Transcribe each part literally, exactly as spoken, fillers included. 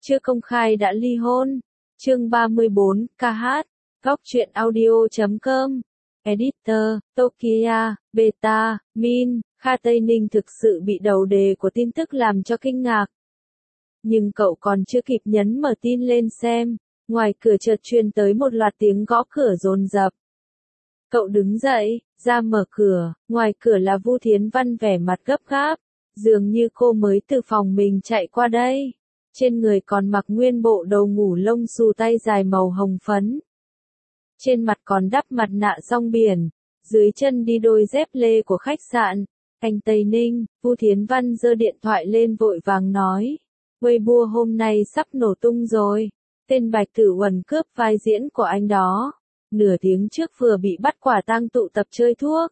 chưa công khai đã ly hôn. Chương ba mươi bốn, ca hát, góc truyện audio chấm com. Editor, Tokia, Beta, Min, Kha Tây Ninh thực sự bị đầu đề của tin tức làm cho kinh ngạc. Nhưng cậu còn chưa kịp nhấn mở tin lên xem, ngoài cửa chợt truyền tới một loạt tiếng gõ cửa dồn dập. Cậu đứng dậy, ra mở cửa, ngoài cửa là Vu Thiến Văn vẻ mặt gấp gáp, dường như cô mới từ phòng mình chạy qua đây. Trên người còn mặc nguyên bộ đầu ngủ lông xù tay dài màu hồng phấn. Trên mặt còn đắp mặt nạ rong biển, dưới chân đi đôi dép lê của khách sạn. Anh Tây Ninh, Vu Thiến Văn giơ điện thoại lên vội vàng nói. Weibo hôm nay sắp nổ tung rồi. Tên Bạch Tử Uẩn cướp vai diễn của anh đó. Nửa tiếng trước vừa bị bắt quả tang tụ tập chơi thuốc.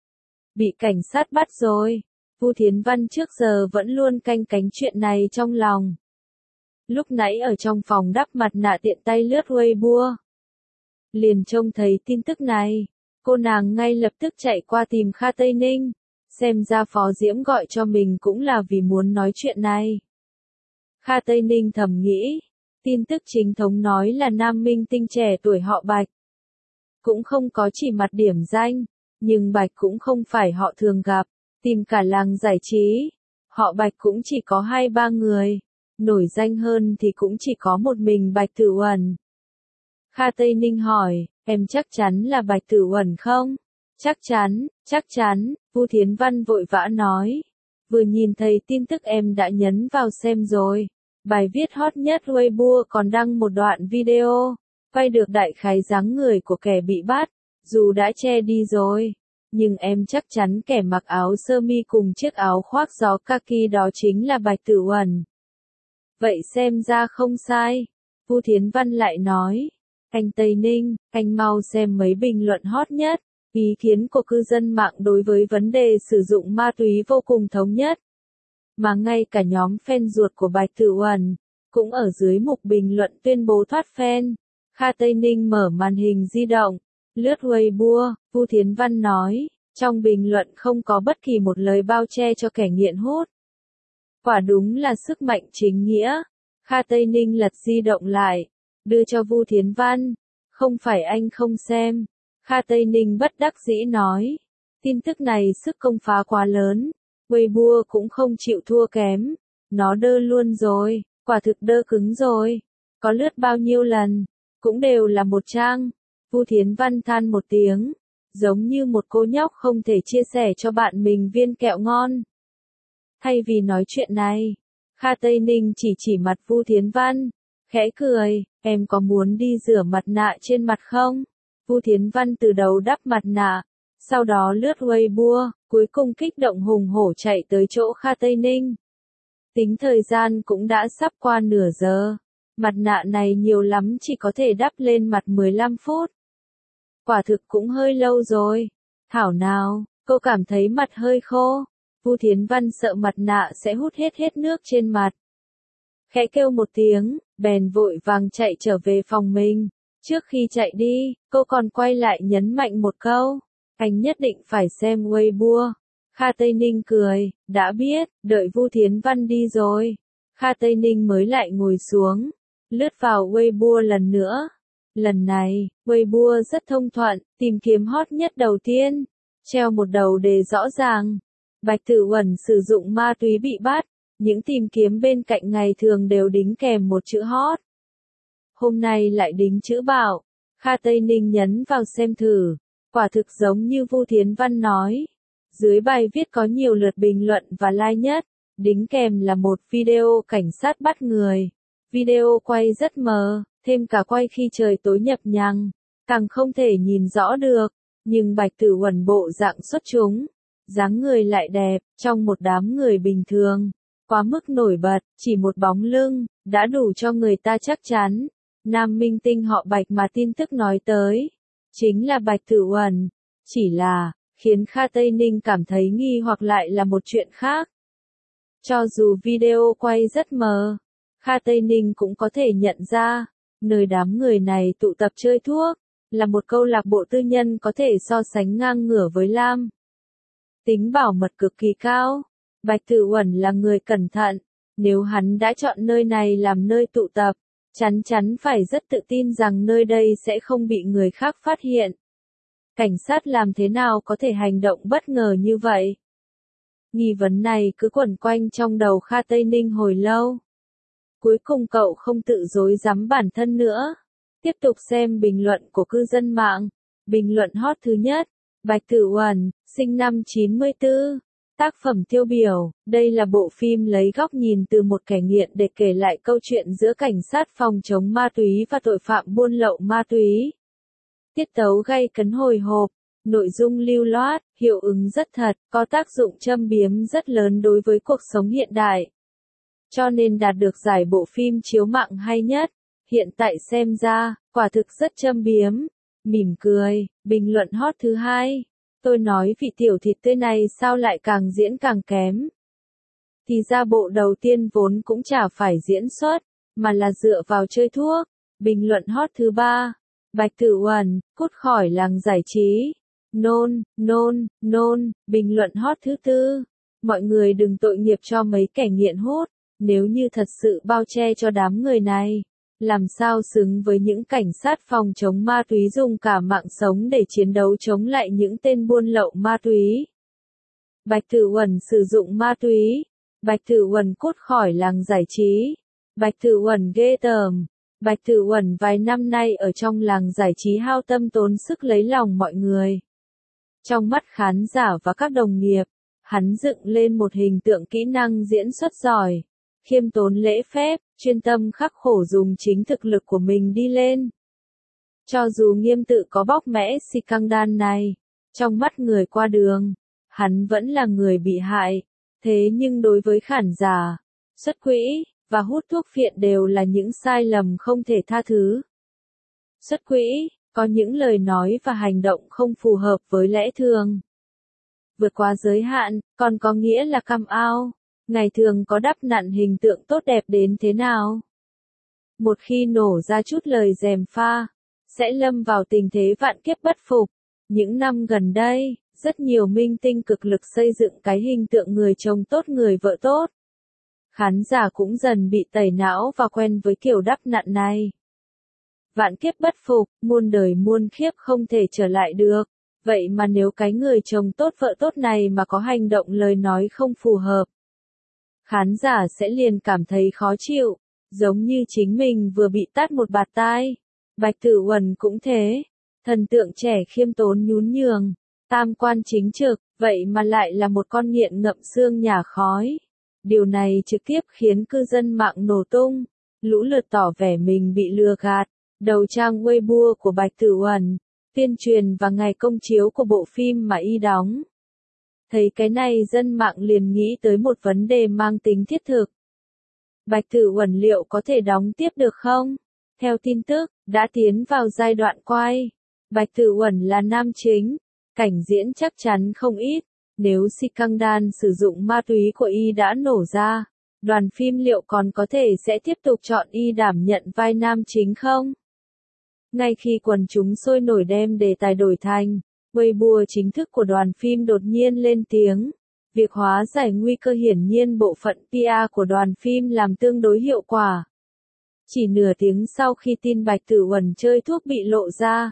Bị cảnh sát bắt rồi. Vu Thiến Văn trước giờ vẫn luôn canh cánh chuyện này trong lòng. Lúc nãy ở trong phòng đắp mặt nạ tiện tay lướt Weibo. Liền trông thấy tin tức này. Cô nàng ngay lập tức chạy qua tìm Kha Tây Ninh. Xem ra Phó Diễm gọi cho mình cũng là vì muốn nói chuyện này. Kha Tây Ninh thầm nghĩ. Tin tức chính thống nói là nam minh tinh trẻ tuổi họ Bạch. Cũng không có chỉ mặt điểm danh. Nhưng Bạch cũng không phải họ thường gặp. Tìm cả làng giải trí. Họ Bạch cũng chỉ có hai ba người. Nổi danh hơn thì cũng chỉ có một mình Bạch Tử Uẩn. Kha Tây Ninh hỏi, em chắc chắn là Bạch Tử Uẩn không? Chắc chắn, chắc chắn, Vu Thiến Văn vội vã nói. Vừa nhìn thấy tin tức em đã nhấn vào xem rồi. Bài viết hot nhất Weibo còn đăng một đoạn video, quay được đại khái dáng người của kẻ bị bắt, dù đã che đi rồi. Nhưng em chắc chắn kẻ mặc áo sơ mi cùng chiếc áo khoác gió kaki đó chính là Bạch Tử Uẩn. Vậy xem ra không sai. Vu Thiến Văn lại nói. Anh Tây Ninh, anh mau xem mấy bình luận hot nhất. Ý kiến của cư dân mạng đối với vấn đề sử dụng ma túy vô cùng thống nhất. Mà ngay cả nhóm fan ruột của Bạch Tử Uẩn, cũng ở dưới mục bình luận tuyên bố thoát fan. Kha Tây Ninh mở màn hình di động, lướt Weibo, Vu Thiến Văn nói, trong bình luận không có bất kỳ một lời bao che cho kẻ nghiện hút. Quả đúng là sức mạnh chính nghĩa. Kha Tây Ninh lật di động lại, đưa cho Vu Thiến Văn. Không phải anh không xem. Kha Tây Ninh bất đắc dĩ nói. Tin tức này sức công phá quá lớn. Weibo cũng không chịu thua kém. Nó đơ luôn rồi, quả thực đơ cứng rồi. Có lướt bao nhiêu lần, cũng đều là một trang. Vu Thiến Văn than một tiếng, giống như một cô nhóc không thể chia sẻ cho bạn mình viên kẹo ngon. Thay vì nói chuyện này, Kha Tây Ninh chỉ chỉ mặt Vu Thiến Văn, khẽ cười, em có muốn đi rửa mặt nạ trên mặt không? Vu Thiến Văn từ đầu đắp mặt nạ, sau đó lướt Weibo, cuối cùng kích động hùng hổ chạy tới chỗ Kha Tây Ninh. Tính thời gian cũng đã sắp qua nửa giờ, mặt nạ này nhiều lắm chỉ có thể đắp lên mặt mười lăm phút. Quả thực cũng hơi lâu rồi. Thảo nào, cô cảm thấy mặt hơi khô. Vu Thiến Văn sợ mặt nạ sẽ hút hết hết nước trên mặt. Khẽ kêu một tiếng, bèn vội vàng chạy trở về phòng mình. Trước khi chạy đi, cô còn quay lại nhấn mạnh một câu. Anh nhất định phải xem Weibo. Kha Tây Ninh cười, đã biết, đợi Vu Thiến Văn đi rồi. Kha Tây Ninh mới lại ngồi xuống, lướt vào Weibo lần nữa. Lần này, Weibo rất thông thuận, tìm kiếm hot nhất đầu tiên. Treo một đầu đề rõ ràng. Bạch Tử Uẩn sử dụng ma túy bị bắt. Những tìm kiếm bên cạnh ngày thường đều đính kèm một chữ hot. Hôm nay lại đính chữ bạo. Kha Tây Ninh nhấn vào xem thử. Quả thực giống như Vu Thiến Văn nói. Dưới bài viết có nhiều lượt bình luận và like nhất. Đính kèm là một video cảnh sát bắt người. Video quay rất mờ, thêm cả quay khi trời tối nhập nhằng. Càng không thể nhìn rõ được. Nhưng Bạch Tử Uẩn bộ dạng xuất chúng. Dáng người lại đẹp, trong một đám người bình thường. Quá mức nổi bật, chỉ một bóng lưng, đã đủ cho người ta chắc chắn. Nam minh tinh họ Bạch mà tin tức nói tới. Chính là Bạch Tử Uẩn. Chỉ là, khiến Kha Tây Ninh cảm thấy nghi hoặc lại là một chuyện khác. Cho dù video quay rất mờ, Kha Tây Ninh cũng có thể nhận ra, nơi đám người này tụ tập chơi thuốc, là một câu lạc bộ tư nhân có thể so sánh ngang ngửa với Lam. Tính bảo mật cực kỳ cao. Bạch Tử Uẩn là người cẩn thận, Nếu hắn đã chọn nơi này làm nơi tụ tập, chắn chắn phải rất tự tin rằng nơi đây sẽ không bị người khác phát hiện. Cảnh sát làm thế nào có thể hành động bất ngờ như vậy? Nghi vấn này cứ quẩn quanh trong đầu Kha Tây Ninh hồi lâu. Cuối cùng cậu không tự dối dám bản thân nữa. Tiếp tục xem bình luận của cư dân mạng. Bình luận hot thứ nhất. Bạch Tử Uẩn, sinh năm chín mươi tư. Tác phẩm tiêu biểu. Đây là bộ phim lấy góc nhìn từ một kẻ nghiện để kể lại câu chuyện giữa cảnh sát phòng chống ma túy và tội phạm buôn lậu ma túy. Tiết tấu gay cấn hồi hộp. Nội dung lưu loát, hiệu ứng rất thật, có tác dụng châm biếm rất lớn đối với cuộc sống hiện đại. Cho nên đạt được giải bộ phim chiếu mạng hay nhất. Hiện tại xem ra, quả thực rất châm biếm. Mỉm cười, bình luận hot thứ hai. Tôi nói vị tiểu thịt tươi này sao lại càng diễn càng kém. Thì ra bộ đầu tiên vốn cũng chả phải diễn xuất, mà là dựa vào chơi thuốc. Bình luận hot thứ ba. Bạch Tử Uẩn, cút khỏi làng giải trí. Nôn, nôn, nôn, bình luận hot thứ tư. Mọi người đừng tội nghiệp cho mấy kẻ nghiện hút, nếu như thật sự bao che cho đám người này. Làm sao xứng với những cảnh sát phòng chống ma túy dùng cả mạng sống để chiến đấu chống lại những tên buôn lậu ma túy. Bạch Tử Uẩn sử dụng ma túy. Bạch Tử Uẩn cút khỏi làng giải trí. Bạch Tử Uẩn ghê tởm. Bạch Tử Uẩn vài năm nay ở trong làng giải trí hao tâm tốn sức lấy lòng mọi người. Trong mắt khán giả và các đồng nghiệp, hắn dựng lên một hình tượng kỹ năng diễn xuất giỏi, khiêm tốn lễ phép, chuyên tâm khắc khổ dùng chính thực lực của mình đi lên. Cho dù Nghiêm Tự có bóc mẽ scandal này, trong mắt người qua đường, hắn vẫn là người bị hại. Thế nhưng đối với khán giả, xuất quỹ và hút thuốc phiện đều là những sai lầm không thể tha thứ. Xuất quỹ, có những lời nói và hành động không phù hợp với lẽ thường. Vượt qua giới hạn, còn có nghĩa là cam ao. Ngày thường có đắp nặn hình tượng tốt đẹp đến thế nào? Một khi nổ ra chút lời gièm pha, sẽ lâm vào tình thế vạn kiếp bất phục. Những năm gần đây, rất nhiều minh tinh cực lực xây dựng cái hình tượng người chồng tốt người vợ tốt. Khán giả cũng dần bị tẩy não và quen với kiểu đắp nặn này. Vạn kiếp bất phục, muôn đời muôn kiếp không thể trở lại được. Vậy mà nếu cái người chồng tốt vợ tốt này mà có hành động lời nói không phù hợp, khán giả sẽ liền cảm thấy khó chịu, giống như chính mình vừa bị tát một bạt tai. Bạch Tử Uẩn cũng thế, thần tượng trẻ khiêm tốn nhún nhường, tam quan chính trực, vậy mà lại là một con nghiện ngậm xương nhả khói. Điều này trực tiếp khiến cư dân mạng nổ tung, lũ lượt tỏ vẻ mình bị lừa gạt. Đầu trang Weibo của Bạch Tử Uẩn, tuyên truyền và ngày công chiếu của bộ phim mà y đóng. Thấy cái này dân mạng liền nghĩ tới một vấn đề mang tính thiết thực. Bạch Tử Uẩn liệu có thể đóng tiếp được không? Theo tin tức, đã tiến vào giai đoạn quay. Bạch Tử Uẩn là nam chính, cảnh diễn chắc chắn không ít. Nếu scandal sử dụng ma túy của y đã nổ ra, đoàn phim liệu còn có thể sẽ tiếp tục chọn y đảm nhận vai nam chính không? Ngay khi quần chúng sôi nổi đem đề tài đổi thành, Weibo chính thức của đoàn phim đột nhiên lên tiếng. Việc hóa giải nguy cơ hiển nhiên bộ phận pê e của đoàn phim làm tương đối hiệu quả. Chỉ nửa tiếng sau khi tin Bạch Tử Uẩn chơi thuốc bị lộ ra,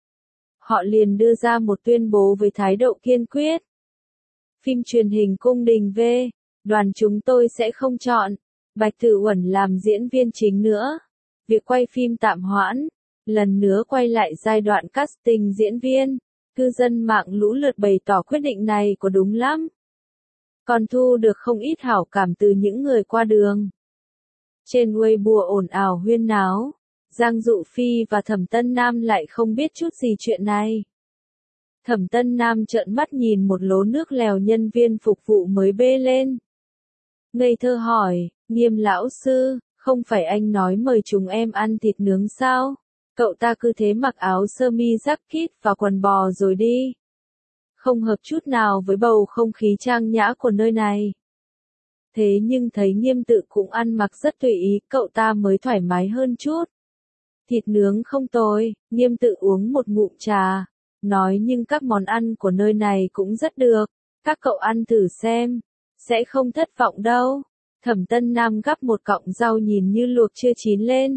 họ liền đưa ra một tuyên bố với thái độ kiên quyết. Phim truyền hình Cung Đình V, đoàn chúng tôi sẽ không chọn Bạch Tử Uẩn làm diễn viên chính nữa. Việc quay phim tạm hoãn, lần nữa quay lại giai đoạn casting diễn viên. Cư dân mạng lũ lượt bày tỏ quyết định này của đúng lắm. Còn thu được không ít hảo cảm từ những người qua đường. Trên Weibo ồn ào huyên náo, Giang Dụ Phi và Thẩm Tân Nam lại không biết chút gì chuyện này. Thẩm Tân Nam trợn mắt nhìn một lố nước lèo nhân viên phục vụ mới bê lên. Ngây thơ hỏi, Nghiêm lão sư, không phải anh nói mời chúng em ăn thịt nướng sao? Cậu ta cứ thế mặc áo sơ mi jacket và quần bò rồi đi. Không hợp chút nào với bầu không khí trang nhã của nơi này. Thế nhưng thấy Nghiêm Tự cũng ăn mặc rất tùy ý, cậu ta mới thoải mái hơn chút. Thịt nướng không tồi, Nghiêm Tự uống một ngụm trà, nói nhưng các món ăn của nơi này cũng rất được. Các cậu ăn thử xem, sẽ không thất vọng đâu. Thẩm Tân Nam gắp một cọng rau nhìn như luộc chưa chín lên.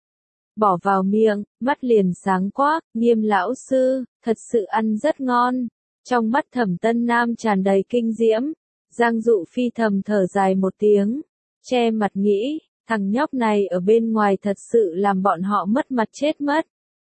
Bỏ vào miệng, mắt liền sáng quắc, Nghiêm lão sư, thật sự ăn rất ngon. Trong mắt Thẩm Tân Nam tràn đầy kinh diễm. Giang Dụ Phi thầm thở dài một tiếng, che mặt nghĩ, thằng nhóc này ở bên ngoài thật sự làm bọn họ mất mặt chết mất.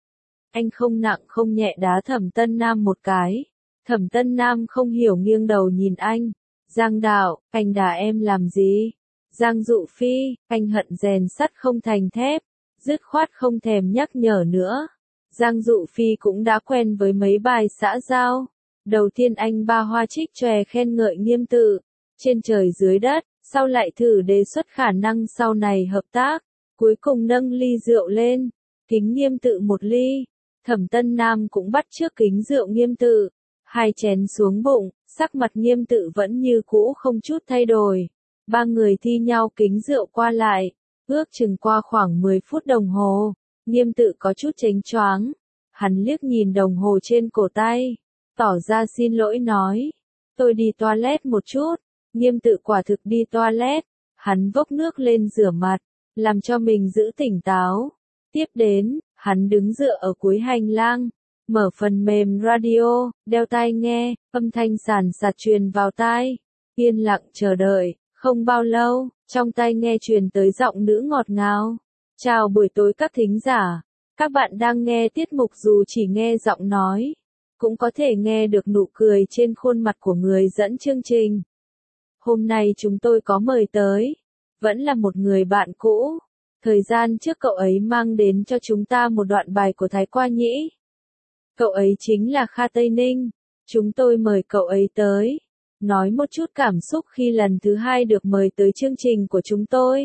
Anh không nặng không nhẹ đá Thẩm Tân Nam một cái. Thẩm Tân Nam không hiểu nghiêng đầu nhìn anh. Giang đạo, anh đá em làm gì? Giang Dụ Phi, anh hận rèn sắt không thành thép. Dứt khoát không thèm nhắc nhở nữa. Giang Dụ Phi cũng đã quen với mấy bài xã giao. Đầu tiên anh ba hoa trích chòe khen ngợi Nghiêm Tự. Trên trời dưới đất, sau lại thử đề xuất khả năng sau này hợp tác. Cuối cùng nâng ly rượu lên. Kính Nghiêm Tự một ly. Thẩm Tân Nam cũng bắt chước kính rượu Nghiêm Tự. Hai chén xuống bụng, sắc mặt Nghiêm Tự vẫn như cũ không chút thay đổi. Ba người thi nhau kính rượu qua lại. Ước chừng qua khoảng mười phút đồng hồ. Nghiêm Tự có chút chánh choáng. Hắn liếc nhìn đồng hồ trên cổ tay. Tỏ ra xin lỗi nói. Tôi đi toilet một chút. Nghiêm Tự quả thực đi toilet. Hắn vốc nước lên rửa mặt. Làm cho mình giữ tỉnh táo. Tiếp đến, hắn đứng dựa ở cuối hành lang. Mở phần mềm radio, đeo tai nghe, âm thanh sàn sạt truyền vào tai. Yên lặng chờ đợi, không bao lâu, trong tai nghe truyền tới giọng nữ ngọt ngào. Chào buổi tối các thính giả. Các bạn đang nghe tiết mục dù chỉ nghe giọng nói. Cũng có thể nghe được nụ cười trên khuôn mặt của người dẫn chương trình. Hôm nay chúng tôi có mời tới. Vẫn là một người bạn cũ. Thời gian trước cậu ấy mang đến cho chúng ta một đoạn bài của Thái Qua Nhĩ. Cậu ấy chính là Kha Tây Ninh. Chúng tôi mời cậu ấy tới. Nói một chút cảm xúc khi lần thứ hai được mời tới chương trình của chúng tôi.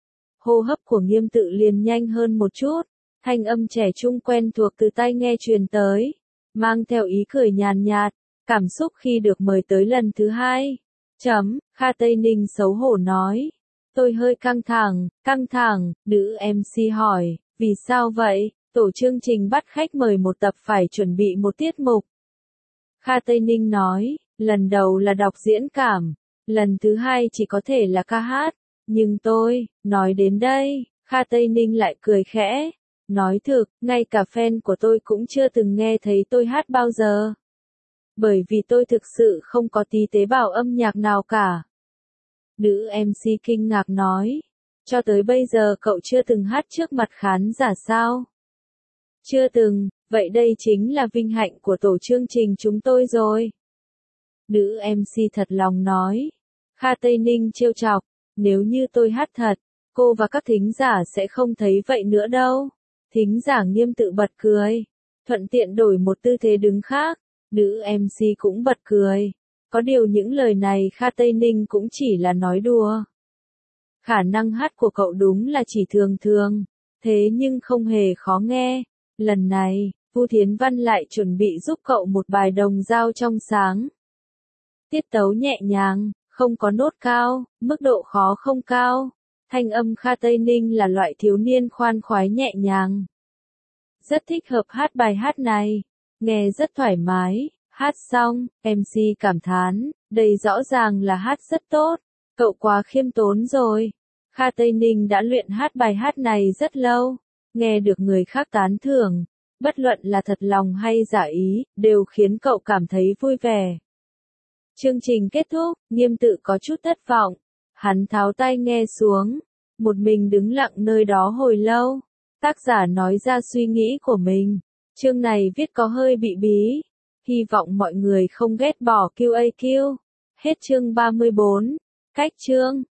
Hô hấp của Nghiêm Tự liền nhanh hơn một chút. Thanh âm trẻ trung quen thuộc từ tai nghe truyền tới. Mang theo ý cười nhàn nhạt. Cảm xúc khi được mời tới lần thứ hai. Chấm, Kha Tây Ninh xấu hổ nói. Tôi hơi căng thẳng, căng thẳng, nữ em xê hỏi, vì sao vậy? Tổ chương trình bắt khách mời một tập phải chuẩn bị một tiết mục. Kha Tây Ninh nói, lần đầu là đọc diễn cảm, lần thứ hai chỉ có thể là ca hát. Nhưng tôi, nói đến đây, Kha Tây Ninh lại cười khẽ. Nói thực, ngay cả fan của tôi cũng chưa từng nghe thấy tôi hát bao giờ. Bởi vì tôi thực sự không có tí tế bào âm nhạc nào cả. Nữ em xê kinh ngạc nói. Cho tới bây giờ cậu chưa từng hát trước mặt khán giả sao? Chưa từng, vậy đây chính là vinh hạnh của tổ chương trình chúng tôi rồi. Nữ em xê thật lòng nói. Kha Tây Ninh trêu chọc. Nếu như tôi hát thật, cô và các thính giả sẽ không thấy vậy nữa đâu. Thính giả Nghiêm Tự bật cười. Thuận tiện đổi một tư thế đứng khác. Nữ em xê cũng bật cười. Có điều những lời này Kha Tây Ninh cũng chỉ là nói đùa. Khả năng hát của cậu đúng là chỉ thường thường. Thế nhưng không hề khó nghe. Lần này, Vu Thiến Văn lại chuẩn bị giúp cậu một bài đồng dao trong sáng. Tiết tấu nhẹ nhàng, không có nốt cao, mức độ khó không cao. Thanh âm Kha Tây Ninh là loại thiếu niên khoan khoái nhẹ nhàng. Rất thích hợp hát bài hát này. Nghe rất thoải mái. Hát xong, em xê cảm thán, đây rõ ràng là hát rất tốt. Cậu quá khiêm tốn rồi. Kha Tây Ninh đã luyện hát bài hát này rất lâu. Nghe được người khác tán thưởng, bất luận là thật lòng hay giả ý, đều khiến cậu cảm thấy vui vẻ. Chương trình kết thúc, Nghiêm Tự có chút thất vọng. Hắn tháo tai nghe xuống, một mình đứng lặng nơi đó hồi lâu. Tác giả nói ra suy nghĩ của mình. Chương này viết có hơi bị bí. Hy vọng mọi người không ghét bỏ quy a quy. Hết chương ba mươi bốn. Cách chương.